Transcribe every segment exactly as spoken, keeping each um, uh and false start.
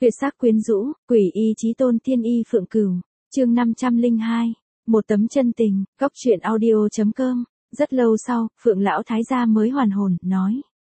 Tuyệt sắc quyến rũ, quỷ y chí tôn tiên y phượng cửu, chương năm trăm lẻ hai, một tấm chân tình, góc truyện audio chấm com. Rất lâu sau, Phượng lão thái gia mới hoàn hồn, nói: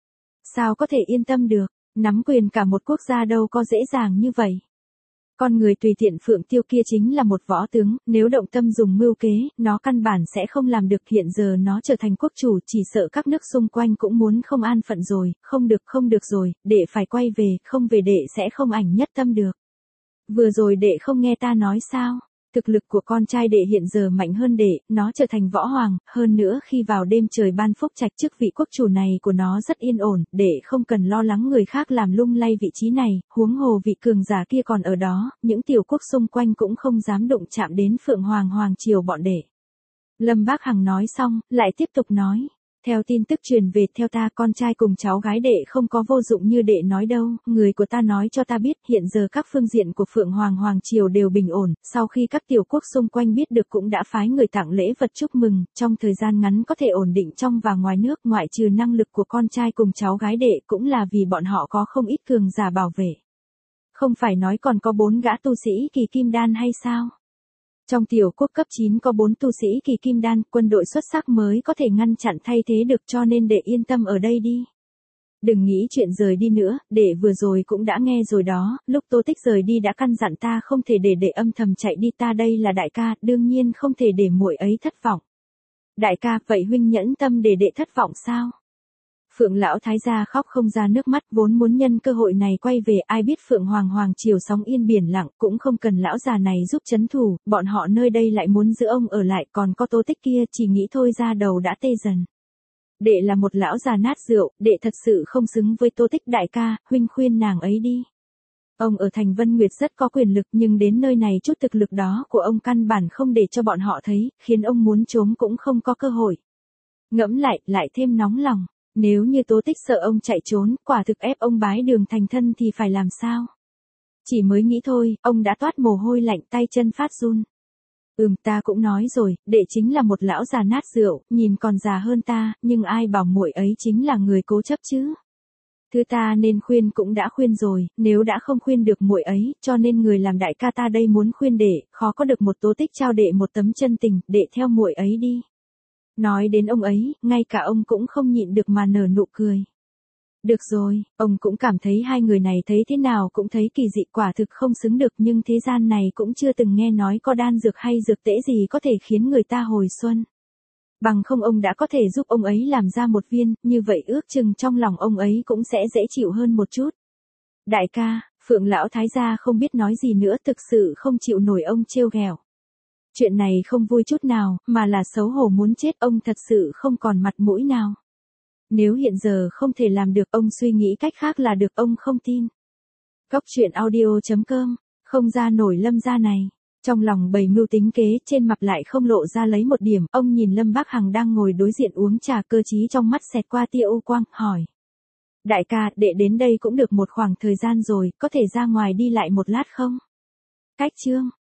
sao có thể yên tâm được, nắm quyền cả một quốc gia đâu có dễ dàng như vậy. Con người tùy tiện Phượng Tiêu kia chính là một võ tướng, nếu động tâm dùng mưu kế, nó căn bản sẽ không làm được. Hiện giờ nó trở thành quốc chủ, chỉ sợ các nước xung quanh cũng muốn không an phận rồi, không được không được rồi, đệ phải quay về, không về đệ sẽ không ảnh nhất tâm được. Vừa rồi đệ không nghe ta nói sao? Thực lực của con trai đệ hiện giờ mạnh hơn đệ, nó trở thành võ hoàng, hơn nữa khi vào đêm trời ban phúc trạch chức vị quốc chủ này của nó rất yên ổn, đệ không cần lo lắng người khác làm lung lay vị trí này, huống hồ vị cường giả kia còn ở đó, những tiểu quốc xung quanh cũng không dám đụng chạm đến Phượng Hoàng Hoàng triều bọn đệ. Lâm Bác Hằng nói xong, lại tiếp tục nói: theo tin tức truyền về, theo ta con trai cùng cháu gái đệ không có vô dụng như đệ nói đâu, người của ta nói cho ta biết hiện giờ các phương diện của Phượng Hoàng Hoàng triều đều bình ổn, sau khi các tiểu quốc xung quanh biết được cũng đã phái người tặng lễ vật chúc mừng, trong thời gian ngắn có thể ổn định trong và ngoài nước, ngoại trừ năng lực của con trai cùng cháu gái đệ cũng là vì bọn họ có không ít cường giả bảo vệ. Không phải nói còn có bốn gã tu sĩ kỳ kim đan hay sao? Trong tiểu quốc cấp chín có bốn tu sĩ kỳ kim đan, quân đội xuất sắc mới có thể ngăn chặn thay thế được, cho nên đệ yên tâm ở đây đi. Đừng nghĩ chuyện rời đi nữa, đệ vừa rồi cũng đã nghe rồi đó, lúc Tô Tích rời đi đã căn dặn ta không thể để đệ âm thầm chạy đi, ta đây là đại ca, đương nhiên không thể để muội ấy thất vọng. Đại ca, vậy huynh nhẫn tâm để đệ thất vọng sao? Phượng lão thái gia khóc không ra nước mắt, vốn muốn nhân cơ hội này quay về, ai biết Phượng Hoàng Hoàng triều sóng yên biển lặng, cũng không cần lão già này giúp trấn thủ, bọn họ nơi đây lại muốn giữ ông ở lại, còn có Tô Tích kia chỉ nghĩ thôi ra đầu đã tê dần. Đệ là một lão già nát rượu, đệ thật sự không xứng với Tô Tích đại ca, huynh khuyên nàng ấy đi. Ông ở thành Vân Nguyệt rất có quyền lực, nhưng đến nơi này chút thực lực đó của ông căn bản không để cho bọn họ thấy, khiến ông muốn trốn cũng không có cơ hội. Ngẫm lại, lại thêm nóng lòng. Nếu như Tố Tích sợ ông chạy trốn, quả thực ép ông bái đường thành thân thì phải làm sao? Chỉ mới nghĩ thôi, ông đã toát mồ hôi lạnh, tay chân phát run. Ừm, ta cũng nói rồi, đệ chính là một lão già nát rượu, nhìn còn già hơn ta, nhưng ai bảo muội ấy chính là người cố chấp chứ? Thứ ta nên khuyên cũng đã khuyên rồi, nếu đã không khuyên được muội ấy, cho nên người làm đại ca ta đây muốn khuyên đệ, khó có được một Tố Tích trao đệ một tấm chân tình, đệ theo muội ấy đi. Nói đến ông ấy, ngay cả ông cũng không nhịn được mà nở nụ cười. Được rồi, ông cũng cảm thấy hai người này thấy thế nào cũng thấy kỳ dị, quả thực không xứng được, nhưng thế gian này cũng chưa từng nghe nói có đan dược hay dược tễ gì có thể khiến người ta hồi xuân. Bằng không ông đã có thể giúp ông ấy làm ra một viên, như vậy ước chừng trong lòng ông ấy cũng sẽ dễ chịu hơn một chút. Đại ca, Phượng lão thái gia không biết nói gì nữa, thực sự không chịu nổi ông trêu ghẹo. Chuyện này không vui chút nào, mà là xấu hổ muốn chết, ông thật sự không còn mặt mũi nào. Nếu hiện giờ không thể làm được, ông suy nghĩ cách khác là được, ông không tin. Góc truyện audio chấm com, không ra nổi Lâm gia này. Trong lòng bày mưu tính kế, trên mặt lại không lộ ra lấy một điểm, ông nhìn Lâm Bác Hằng đang ngồi đối diện uống trà, cơ trí trong mắt xẹt qua tia u quang, hỏi: đại ca, đệ đến đây cũng được một khoảng thời gian rồi, có thể ra ngoài đi lại một lát không? Cách chương